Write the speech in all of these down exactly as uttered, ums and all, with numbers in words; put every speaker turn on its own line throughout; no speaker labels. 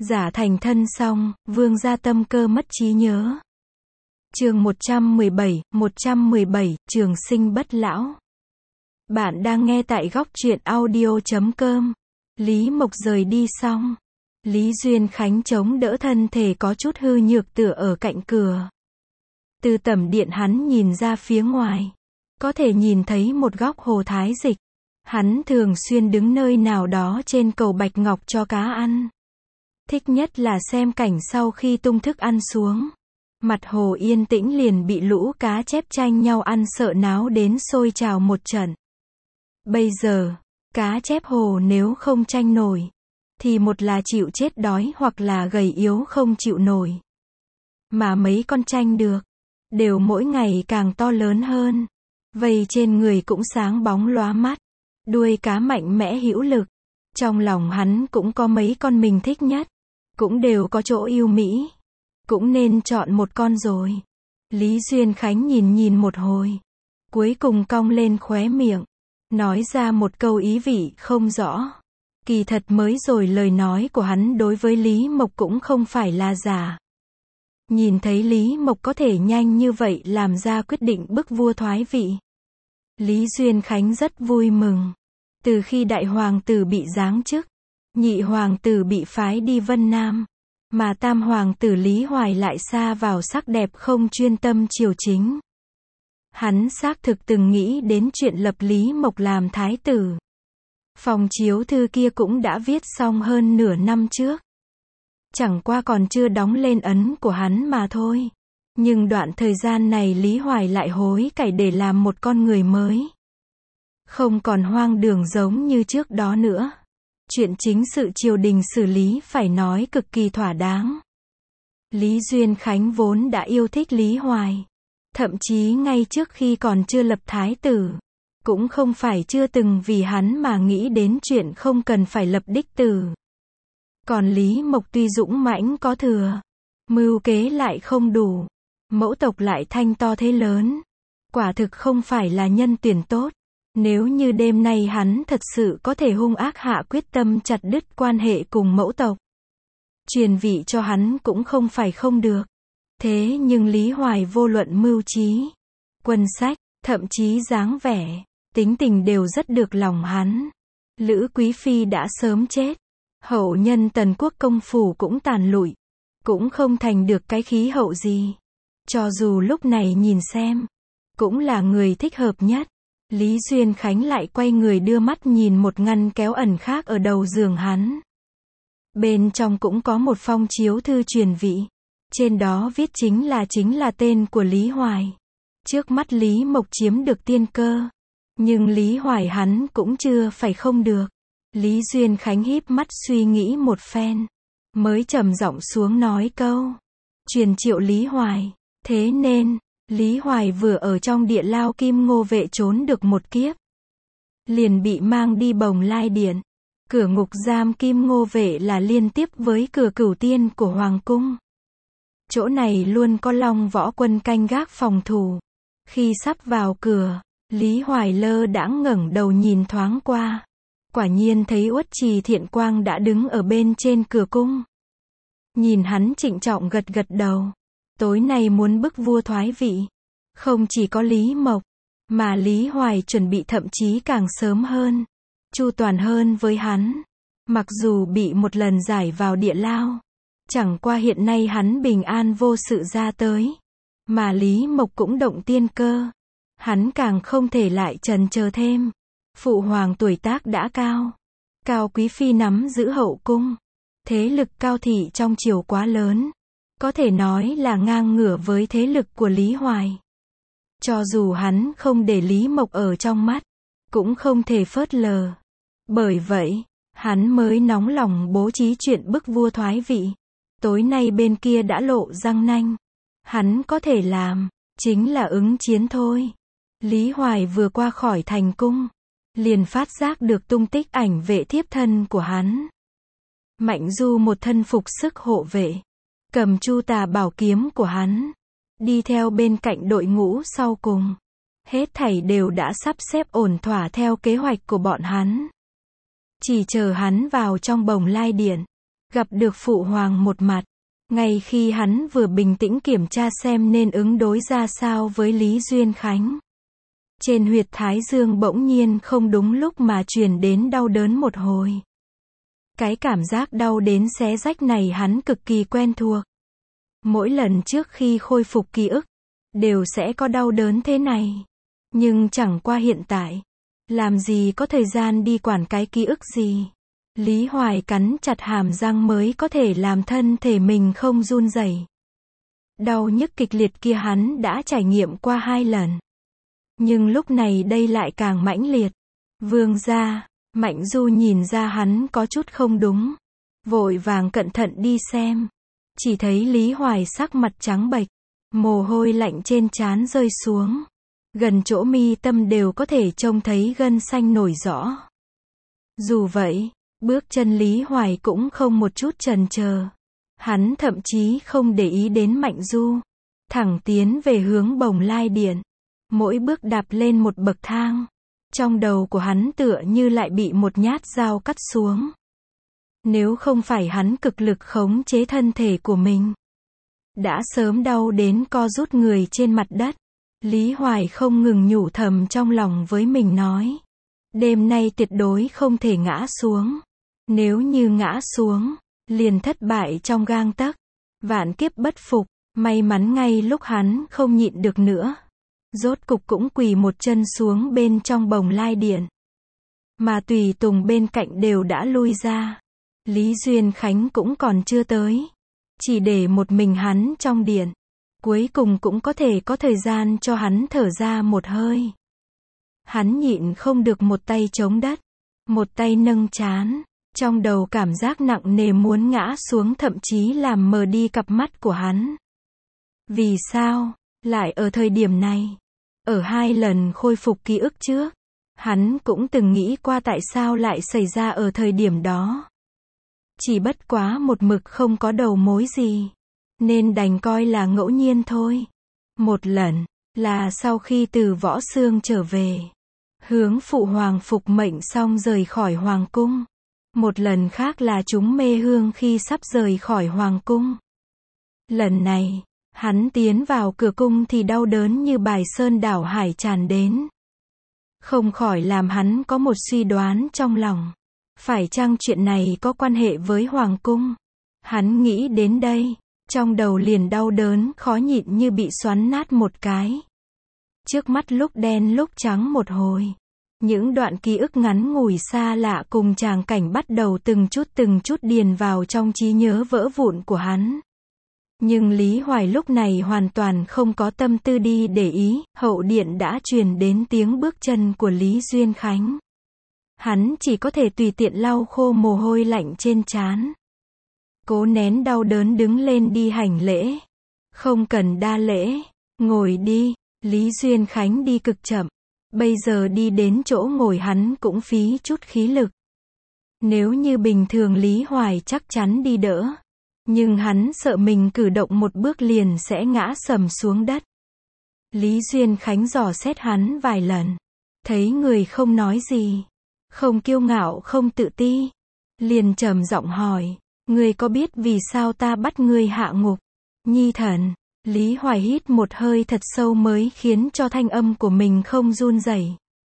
Giả thành thân xong, vương gia tâm cơ mất trí nhớ. Chương một trăm mười bảy, một trăm mười bảy, trường sinh bất lão. Bạn đang nghe tại góc truyện audio chấm com. Lý Mộc rời đi xong, Lý Duyên Khánh chống đỡ thân thể có chút hư nhược tựa ở cạnh cửa. Từ tẩm điện hắn nhìn ra phía ngoài, có thể nhìn thấy một góc hồ thái dịch. Hắn thường xuyên đứng nơi nào đó trên cầu Bạch Ngọc cho cá ăn. Thích nhất là xem cảnh sau khi tung thức ăn xuống. Mặt hồ yên tĩnh liền bị lũ cá chép tranh nhau ăn sợ náo đến sôi trào một trận. Bây giờ, cá chép hồ nếu không tranh nổi, thì một là chịu chết đói hoặc là gầy yếu không chịu nổi. Mà mấy con tranh được, đều mỗi ngày càng to lớn hơn. Vây trên người cũng sáng bóng lóa mắt. Đuôi cá mạnh mẽ hữu lực. Trong lòng hắn cũng có mấy con mình thích nhất. Cũng đều có chỗ yêu mỹ. Cũng nên chọn một con rồi. Lý Duyên Khánh nhìn nhìn một hồi. Cuối cùng cong lên khóe miệng. Nói ra một câu ý vị không rõ. Kỳ thật mới rồi lời nói của hắn đối với Lý Mộc cũng không phải là giả. Nhìn thấy Lý Mộc có thể nhanh như vậy làm ra quyết định bức vua thoái vị. Lý Duyên Khánh rất vui mừng. Từ khi đại hoàng tử bị giáng chức, nhị hoàng tử bị phái đi Vân Nam, mà tam hoàng tử Lý Hoài lại sa vào sắc đẹp không chuyên tâm triều chính. Hắn xác thực từng nghĩ đến chuyện lập Lý Mộc làm thái tử. Phòng chiếu thư kia cũng đã viết xong hơn nửa năm trước. Chẳng qua còn chưa đóng lên ấn của hắn mà thôi. Nhưng đoạn thời gian này Lý Hoài lại hối cải để làm một con người mới. Không còn hoang đường giống như trước đó nữa. Chuyện chính sự triều đình xử lý phải nói cực kỳ thỏa đáng. Lý Duyên Khánh vốn đã yêu thích Lý Hoài. Thậm chí ngay trước khi còn chưa lập thái tử, cũng không phải chưa từng vì hắn mà nghĩ đến chuyện không cần phải lập đích tử. Còn Lý Mộc tuy dũng mãnh có thừa, mưu kế lại không đủ, mẫu tộc lại thanh to thế lớn, quả thực không phải là nhân tuyển tốt. Nếu như đêm nay hắn thật sự có thể hung ác hạ quyết tâm chặt đứt quan hệ cùng mẫu tộc, truyền vị cho hắn cũng không phải không được. Thế nhưng Lý Hoài vô luận mưu trí, quân sách, thậm chí dáng vẻ, tính tình đều rất được lòng hắn. Lữ Quý Phi đã sớm chết, hậu nhân Tần Quốc công phủ cũng tàn lụi, cũng không thành được cái khí hậu gì. Cho dù lúc này nhìn xem, cũng là người thích hợp nhất. Lý Duyên Khánh lại quay người đưa mắt nhìn một ngăn kéo ẩn khác ở đầu giường hắn. Bên trong cũng có một phong chiếu thư truyền vị. Trên đó viết chính là chính là tên của Lý Hoài. Trước mắt Lý Mộc chiếm được tiên cơ. Nhưng Lý Hoài hắn cũng chưa phải không được. Lý Duyên Khánh híp mắt suy nghĩ một phen. Mới trầm giọng xuống nói câu. Truyền triệu Lý Hoài. Thế nên, Lý Hoài vừa ở trong địa lao Kim Ngô Vệ trốn được một kiếp. Liền bị mang đi Bồng Lai Điện. Cửa ngục giam Kim Ngô Vệ là liên tiếp với cửa Cửu Tiên của Hoàng Cung. Chỗ này luôn có Long Võ quân canh gác phòng thủ. Khi sắp vào cửa, Lý Hoài lơ đãng ngẩng đầu nhìn thoáng qua. Quả nhiên thấy Uất Trì Thiện Quang đã đứng ở bên trên cửa cung. Nhìn hắn trịnh trọng gật gật đầu. Tối nay muốn bức vua thoái vị. Không chỉ có Lý Mộc, mà Lý Hoài chuẩn bị thậm chí càng sớm hơn. Chu toàn hơn với hắn. Mặc dù bị một lần giải vào địa lao. Chẳng qua hiện nay hắn bình an vô sự ra tới. Mà Lý Mộc cũng động tiên cơ. Hắn càng không thể lại chần chờ thêm. Phụ hoàng tuổi tác đã cao. Cao Quý Phi nắm giữ hậu cung. Thế lực Cao thị trong triều quá lớn. Có thể nói là ngang ngửa với thế lực của Lý Hoài. Cho dù hắn không để Lý Mộc ở trong mắt, cũng không thể phớt lờ. Bởi vậy, hắn mới nóng lòng bố trí chuyện bức vua thoái vị. Tối nay bên kia đã lộ răng nanh. Hắn có thể làm, chính là ứng chiến thôi. Lý Hoài vừa qua khỏi thành cung, liền phát giác được tung tích ảnh vệ thiếp thân của hắn. Mạnh Du một thân phục sức hộ vệ, cầm Chu Tà bảo kiếm của hắn, đi theo bên cạnh đội ngũ sau cùng. Hết thảy đều đã sắp xếp ổn thỏa theo kế hoạch của bọn hắn. Chỉ chờ hắn vào trong Bồng Lai Điện. gặp được Phụ Hoàng một mặt. Ngay khi hắn vừa bình tĩnh kiểm tra xem nên ứng đối ra sao với Lý Duyên Khánh. Trên huyệt thái dương bỗng nhiên không đúng lúc mà truyền đến đau đớn một hồi. Cái cảm giác đau đến xé rách này hắn cực kỳ quen thuộc. Mỗi lần trước khi khôi phục ký ức, đều sẽ có đau đớn thế này. Nhưng chẳng qua hiện tại, làm gì có thời gian đi quản cái ký ức gì. Lý Hoài cắn chặt hàm răng mới có thể làm thân thể mình không run rẩy. Đau nhức kịch liệt kia hắn đã trải nghiệm qua hai lần. Nhưng lúc này đây lại càng mãnh liệt. Vương gia, Mạnh Du nhìn ra hắn có chút không đúng. Vội vàng cẩn thận đi xem. Chỉ thấy Lý Hoài sắc mặt trắng bệch. Mồ hôi lạnh trên trán rơi xuống. Gần chỗ mi tâm đều có thể trông thấy gân xanh nổi rõ. Dù vậy, bước chân Lý Hoài cũng không một chút chần chờ. Hắn thậm chí không để ý đến Mạnh Du. Thẳng tiến về hướng Bồng Lai Điện. Mỗi bước đạp lên một bậc thang. Trong đầu của hắn tựa như lại bị một nhát dao cắt xuống. Nếu không phải hắn cực lực khống chế thân thể của mình, đã sớm đau đến co rút người trên mặt đất. Lý Hoài không ngừng nhủ thầm trong lòng với mình nói. Đêm nay tuyệt đối không thể ngã xuống. Nếu như ngã xuống, liền thất bại trong gang tấc. Vạn kiếp bất phục. May mắn ngay lúc hắn không nhịn được nữa, rốt cục cũng quỳ một chân xuống bên trong Bồng Lai Điện. Mà tùy tùng bên cạnh đều đã lui ra. Lý Duyên Khánh cũng còn chưa tới. Chỉ để một mình hắn trong điện. Cuối cùng cũng có thể có thời gian cho hắn thở ra một hơi. Hắn nhịn không được một tay chống đất, một tay nâng trán. Trong đầu cảm giác nặng nề muốn ngã xuống thậm chí làm mờ đi cặp mắt của hắn. Vì sao, lại ở thời điểm này? Ở hai lần khôi phục ký ức trước, hắn cũng từng nghĩ qua tại sao lại xảy ra ở thời điểm đó. Chỉ bất quá một mực không có đầu mối gì, nên đành coi là ngẫu nhiên thôi. Một lần, là sau khi từ Võ Xương trở về, hướng Phụ Hoàng phục mệnh xong rời khỏi Hoàng cung. Một lần khác là chúng mê hương khi sắp rời khỏi Hoàng cung. Lần này, hắn tiến vào cửa cung thì đau đớn như bài sơn đảo hải tràn đến. Không khỏi làm hắn có một suy đoán trong lòng. Phải chăng chuyện này có quan hệ với Hoàng cung? Hắn nghĩ đến đây, trong đầu liền đau đớn khó nhịn như bị xoắn nát một cái. Trước mắt lúc đen lúc trắng một hồi. Những đoạn ký ức ngắn ngủi xa lạ cùng tràng cảnh bắt đầu từng chút từng chút điền vào trong trí nhớ vỡ vụn của hắn. Nhưng Lý Hoài lúc này hoàn toàn không có tâm tư đi để ý, hậu điện đã truyền đến tiếng bước chân của Lý Duyên Khánh. Hắn chỉ có thể tùy tiện lau khô mồ hôi lạnh trên trán. Cố nén đau đớn đứng lên đi hành lễ. Không cần đa lễ, ngồi đi. Lý Duyên Khánh đi cực chậm. Bây giờ đi đến chỗ ngồi hắn cũng phí chút khí lực. Nếu như bình thường Lý Hoài chắc chắn đi đỡ. Nhưng hắn sợ mình cử động một bước liền sẽ ngã sầm xuống đất. Lý Duyên Khánh dò xét hắn vài lần. Thấy người không nói gì. Không kiêu ngạo không tự ti. Liền trầm giọng hỏi. Ngươi có biết vì sao ta bắt ngươi hạ ngục? Nhi thần. Lý Hoài hít một hơi thật sâu mới khiến cho thanh âm của mình không run rẩy.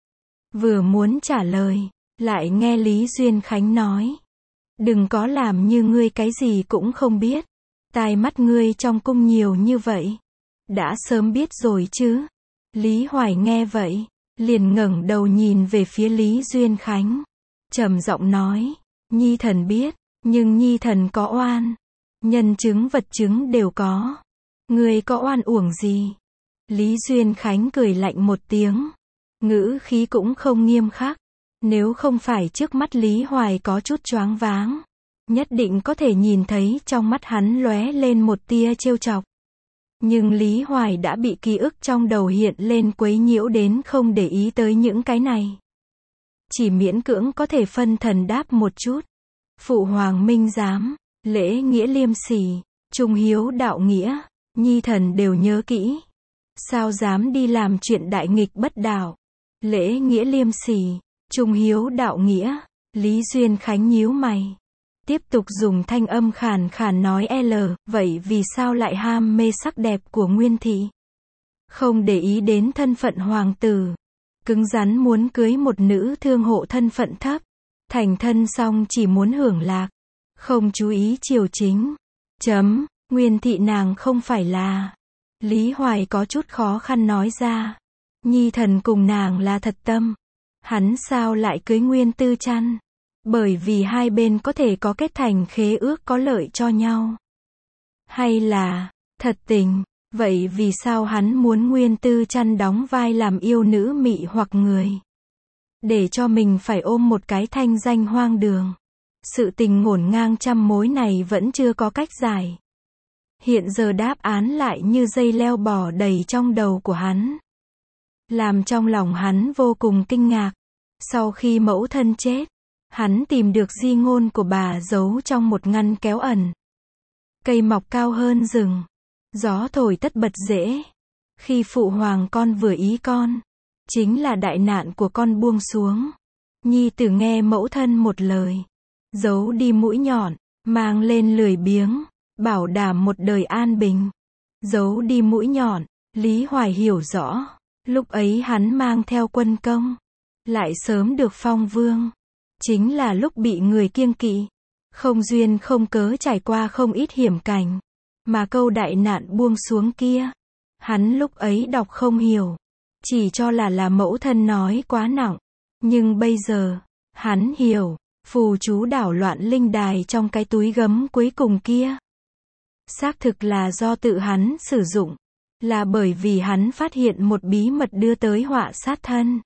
Vừa muốn trả lời, lại nghe Lý Duyên Khánh nói. Đừng có làm như ngươi cái gì cũng không biết. Tai mắt ngươi trong cung nhiều như vậy. Đã sớm biết rồi chứ. Lý Hoài nghe vậy, liền ngẩng đầu nhìn về phía Lý Duyên Khánh. Trầm giọng nói, Nhi thần biết, nhưng Nhi thần có oan. Nhân chứng vật chứng đều có. Ngươi có oan uổng gì? Lý Duyên Khánh cười lạnh một tiếng. Ngữ khí cũng không nghiêm khắc. Nếu không phải trước mắt Lý Hoài có chút choáng váng, nhất định có thể nhìn thấy trong mắt hắn lóe lên một tia trêu chọc. Nhưng Lý Hoài đã bị ký ức trong đầu hiện lên quấy nhiễu đến không để ý tới những cái này. Chỉ miễn cưỡng có thể phân thần đáp một chút. Phụ Hoàng minh giám, lễ nghĩa liêm sỉ, trung hiếu đạo nghĩa, Nhi thần đều nhớ kỹ. Sao dám đi làm chuyện đại nghịch bất đạo? Lễ nghĩa liêm sỉ, trung hiếu đạo nghĩa. Lý Duyên Khánh nhíu mày. Tiếp tục dùng thanh âm khàn khàn nói L, vậy vì sao lại ham mê sắc đẹp của Nguyên thị? Không để ý đến thân phận hoàng tử. Cứng rắn muốn cưới một nữ thương hộ thân phận thấp. Thành thân xong chỉ muốn hưởng lạc. Không chú ý triều chính. Chấm, Nguyên thị nàng không phải là. Lý Hoài có chút khó khăn nói ra. Nhi thần cùng nàng là thật tâm. Hắn sao lại cưới Nguyên Tư Trăn? Bởi vì hai bên có thể có kết thành khế ước có lợi cho nhau. Hay là, thật tình, vậy vì sao hắn muốn Nguyên Tư Trăn đóng vai làm yêu nữ mị hoặc người? Để cho mình phải ôm một cái thanh danh hoang đường. Sự tình ngổn ngang trăm mối này vẫn chưa có cách giải. Hiện giờ đáp án lại như dây leo bò đầy trong đầu của hắn. Làm trong lòng hắn vô cùng kinh ngạc. Sau khi mẫu thân chết, hắn tìm được di ngôn của bà giấu trong một ngăn kéo ẩn. Cây mọc cao hơn rừng. Gió thổi tất bật rễ. Khi phụ hoàng con vừa ý con, chính là đại nạn của con buông xuống. Nhi tử nghe mẫu thân một lời. Giấu đi mũi nhọn, mang lên lười biếng, bảo đảm một đời an bình. Giấu đi mũi nhọn, Lý Hoài hiểu rõ. Lúc ấy hắn mang theo quân công, lại sớm được phong vương. Chính là lúc bị người kiêng kỵ. Không duyên không cớ trải qua không ít hiểm cảnh. Mà câu đại nạn buông xuống kia, hắn lúc ấy đọc không hiểu. Chỉ cho là là mẫu thân nói quá nặng. Nhưng bây giờ, hắn hiểu. Phù chú đảo loạn linh đài trong cái túi gấm cuối cùng kia. Xác thực là do tự hắn sử dụng. Là bởi vì hắn phát hiện một bí mật đưa tới họa sát thân.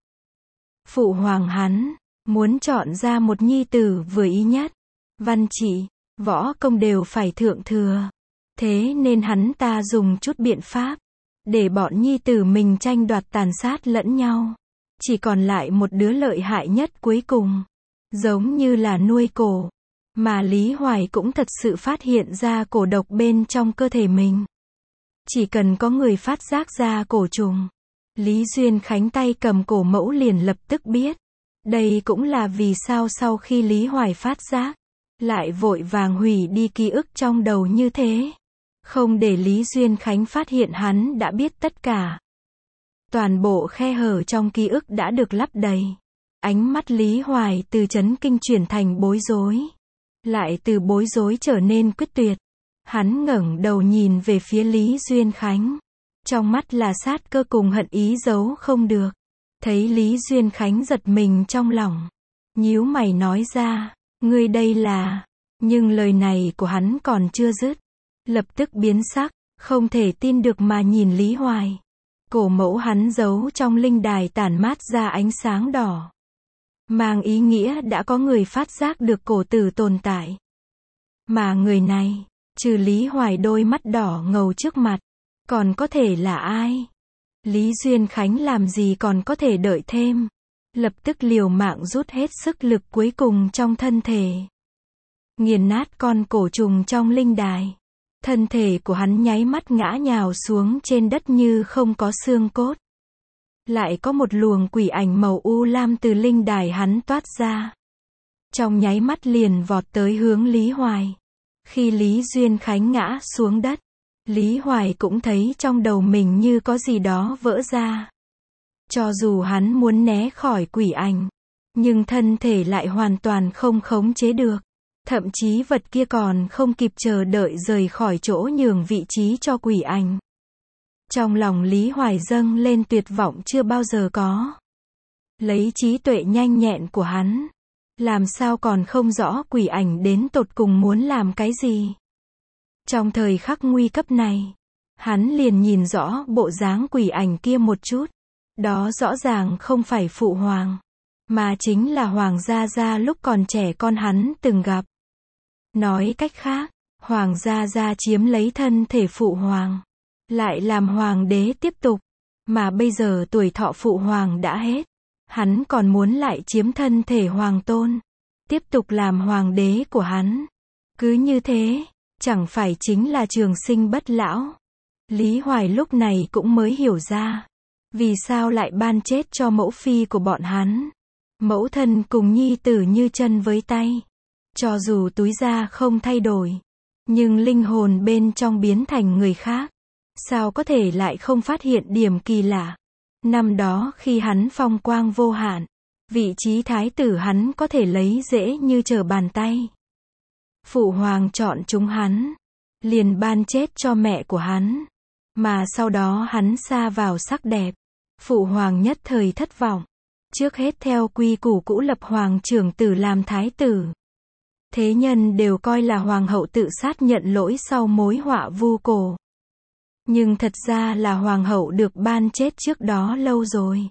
Phụ hoàng hắn muốn chọn ra một nhi tử vừa ý nhất. Văn trị, võ công đều phải thượng thừa. Thế nên hắn ta dùng chút biện pháp. Để bọn nhi tử mình tranh đoạt tàn sát lẫn nhau. Chỉ còn lại một đứa lợi hại nhất cuối cùng. Giống như là nuôi cổ. Mà Lý Hoài cũng thật sự phát hiện ra cổ độc bên trong cơ thể mình. Chỉ cần có người phát giác ra cổ trùng. Lý Duyên Khánh tay cầm cổ mẫu liền lập tức biết. Đây cũng là vì sao sau khi Lý Hoài phát giác, lại vội vàng hủy đi ký ức trong đầu như thế. Không để Lý Duyên Khánh phát hiện hắn đã biết tất cả. Toàn bộ khe hở trong ký ức đã được lấp đầy. Ánh mắt Lý Hoài từ chấn kinh chuyển thành bối rối. Lại từ bối rối trở nên quyết tuyệt. Hắn ngẩng đầu nhìn về phía Lý Duyên Khánh. Trong mắt là sát cơ cùng hận ý giấu không được. Thấy Lý Duyên Khánh giật mình trong lòng. Nhíu mày nói ra, ngươi đây là... Nhưng lời này của hắn còn chưa dứt. Lập tức biến sắc, không thể tin được mà nhìn Lý Hoài. Cổ mẫu hắn giấu trong linh đài tản mát ra ánh sáng đỏ. Mang ý nghĩa đã có người phát giác được cổ tử tồn tại. Mà người này, trừ Lý Hoài đôi mắt đỏ ngầu trước mặt, còn có thể là ai? Lý Duyên Khánh làm gì còn có thể đợi thêm. Lập tức liều mạng rút hết sức lực cuối cùng trong thân thể. Nghiền nát con cổ trùng trong linh đài. Thân thể của hắn nháy mắt ngã nhào xuống trên đất như không có xương cốt. Lại có một luồng quỷ ảnh màu u lam từ linh đài hắn toát ra. Trong nháy mắt liền vọt tới hướng Lý Hoài. Khi Lý Duyên Khánh ngã xuống đất, Lý Hoài cũng thấy trong đầu mình như có gì đó vỡ ra. Cho dù hắn muốn né khỏi quỷ ảnh, nhưng thân thể lại hoàn toàn không khống chế được. Thậm chí vật kia còn không kịp chờ đợi rời khỏi chỗ nhường vị trí cho quỷ ảnh. Trong lòng Lý Hoài dâng lên tuyệt vọng chưa bao giờ có. Lấy trí tuệ nhanh nhẹn của hắn, làm sao còn không rõ quỷ ảnh đến tột cùng muốn làm cái gì. Trong thời khắc nguy cấp này, hắn liền nhìn rõ bộ dáng quỷ ảnh kia một chút. Đó rõ ràng không phải phụ hoàng, mà chính là Hoàng Gia Gia lúc còn trẻ con hắn từng gặp. Nói cách khác, Hoàng Gia Gia chiếm lấy thân thể phụ hoàng, lại làm hoàng đế tiếp tục. Mà bây giờ tuổi thọ phụ hoàng đã hết, hắn còn muốn lại chiếm thân thể hoàng tôn, tiếp tục làm hoàng đế của hắn. Cứ như thế, chẳng phải chính là trường sinh bất lão. Lý Hoài lúc này cũng mới hiểu ra, vì sao lại ban chết cho mẫu phi của bọn hắn. Mẫu thân cùng nhi tử như chân với tay. Cho dù túi da không thay đổi, nhưng linh hồn bên trong biến thành người khác. Sao có thể lại không phát hiện điểm kỳ lạ? Năm đó khi hắn phong quang vô hạn, vị trí thái tử hắn có thể lấy dễ như trở bàn tay. Phụ hoàng chọn chúng hắn, liền ban chết cho mẹ của hắn. Mà sau đó hắn sa vào sắc đẹp. Phụ hoàng nhất thời thất vọng. Trước hết theo quy củ cũ lập hoàng trưởng tử làm thái tử. Thế nhân đều coi là hoàng hậu tự sát nhận lỗi sau mối họa vu cổ. Nhưng thật ra là hoàng hậu được ban chết trước đó lâu rồi.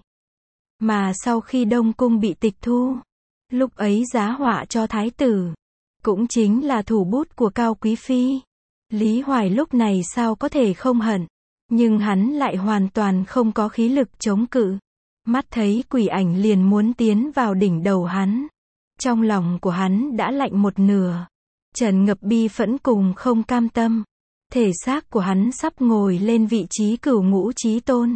Mà sau khi Đông Cung bị tịch thu, lúc ấy giá họa cho thái tử, cũng chính là thủ bút của Cao Quý Phi. Lý Hoài lúc này sao có thể không hận, nhưng hắn lại hoàn toàn không có khí lực chống cự. Mắt thấy quỷ ảnh liền muốn tiến vào đỉnh đầu hắn. Trong lòng của hắn đã lạnh một nửa. Tràn ngập bi phẫn cùng không cam tâm. Thể xác của hắn sắp ngồi lên vị trí cửu ngũ chí tôn.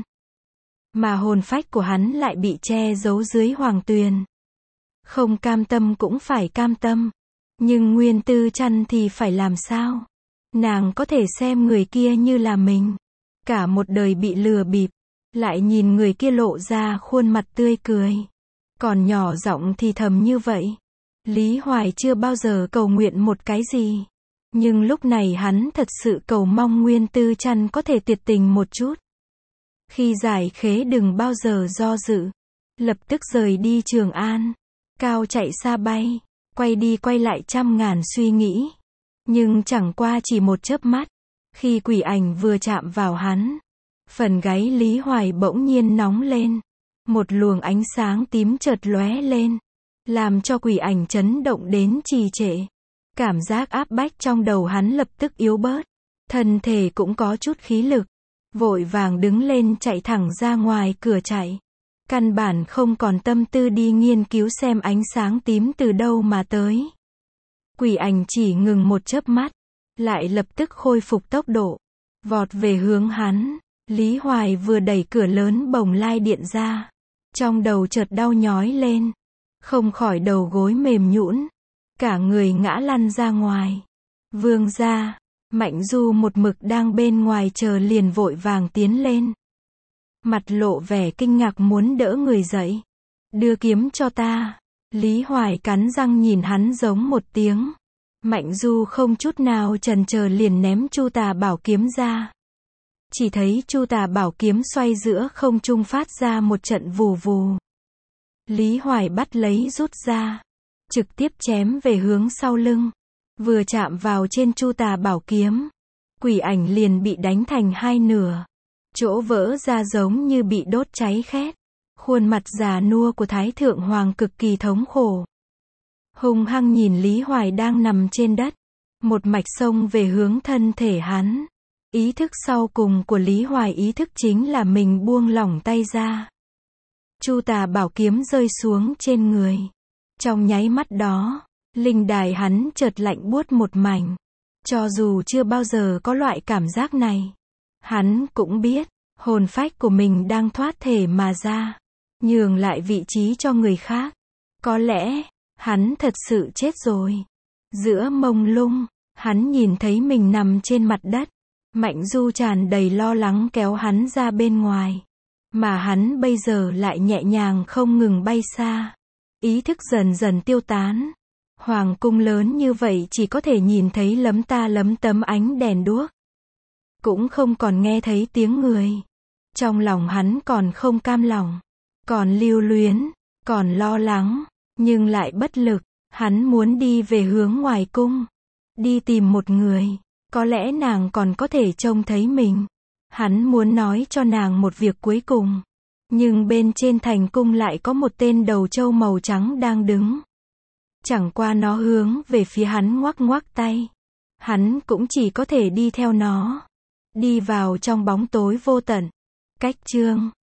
Mà hồn phách của hắn lại bị che giấu dưới hoàng tuyền. Không cam tâm cũng phải cam tâm. Nhưng Nguyên Tư Trăn thì phải làm sao? Nàng có thể xem người kia như là mình. Cả một đời bị lừa bịp. Lại nhìn người kia lộ ra khuôn mặt tươi cười. Còn nhỏ giọng thì thầm như vậy. Lý Hoài chưa bao giờ cầu nguyện một cái gì. Nhưng lúc này hắn thật sự cầu mong Nguyên Tư Trăn có thể tuyệt tình một chút. Khi giải khế đừng bao giờ do dự. Lập tức rời đi Trường An. Cao chạy xa bay. Quay đi quay lại trăm ngàn suy nghĩ. Nhưng chẳng qua chỉ một chớp mắt. Khi quỷ ảnh vừa chạm vào hắn. Phần gáy Lý Hoài bỗng nhiên nóng lên. Một luồng ánh sáng tím chợt lóe lên. Làm cho quỷ ảnh chấn động đến trì trệ. Cảm giác áp bách trong đầu hắn lập tức yếu bớt. Thân thể cũng có chút khí lực. Vội vàng đứng lên chạy thẳng ra ngoài cửa chạy. Căn bản không còn tâm tư đi nghiên cứu xem ánh sáng tím từ đâu mà tới. Quỷ ảnh chỉ ngừng một chớp mắt. Lại lập tức khôi phục tốc độ. Vọt về hướng hắn. Lý Hoài vừa đẩy cửa lớn bồng lai điện ra. Trong đầu chợt đau nhói lên. Không khỏi đầu gối mềm nhũn. Cả người ngã lăn ra ngoài. Vương gia, Mạnh Du một mực đang bên ngoài chờ liền vội vàng tiến lên. Mặt lộ vẻ kinh ngạc muốn đỡ người dậy. Đưa kiếm cho ta. Lý Hoài cắn răng nhìn hắn giống một tiếng. Mạnh Du không chút nào chần chờ liền ném Chu Tà Bảo kiếm ra. Chỉ thấy Chu Tà Bảo kiếm xoay giữa không trung phát ra một trận vù vù. Lý Hoài bắt lấy rút ra. Trực tiếp chém về hướng sau lưng. Vừa chạm vào trên Chu Tà Bảo kiếm. Quỷ ảnh liền bị đánh thành hai nửa. Chỗ vỡ ra giống như bị đốt cháy khét. Khuôn mặt già nua của Thái Thượng Hoàng cực kỳ thống khổ. Hung hăng nhìn Lý Hoài đang nằm trên đất. Một mạch xông về hướng thân thể hắn. Ý thức sau cùng của Lý Hoài ý thức chính là mình buông lỏng tay ra. Chu Tà Bảo kiếm rơi xuống trên người. Trong nháy mắt đó, linh đài hắn chợt lạnh buốt một mảnh. Cho dù chưa bao giờ có loại cảm giác này, hắn cũng biết, hồn phách của mình đang thoát thể mà ra, nhường lại vị trí cho người khác. Có lẽ, hắn thật sự chết rồi. Giữa mông lung, hắn nhìn thấy mình nằm trên mặt đất. Mạnh Du tràn đầy lo lắng kéo hắn ra bên ngoài. Mà hắn bây giờ lại nhẹ nhàng không ngừng bay xa. Ý thức dần dần tiêu tán. Hoàng cung lớn như vậy chỉ có thể nhìn thấy lấm ta lấm tấm ánh đèn đuốc. Cũng không còn nghe thấy tiếng người. Trong lòng hắn còn không cam lòng. Còn lưu luyến. Còn lo lắng. Nhưng lại bất lực. Hắn muốn đi về hướng ngoài cung. Đi tìm một người. Có lẽ nàng còn có thể trông thấy mình. Hắn muốn nói cho nàng một việc cuối cùng. Nhưng bên trên thành cung lại có một tên đầu trâu màu trắng đang đứng. Chẳng qua nó hướng về phía hắn ngoắc ngoắc tay. Hắn cũng chỉ có thể đi theo nó. Đi vào trong bóng tối vô tận. Cách chương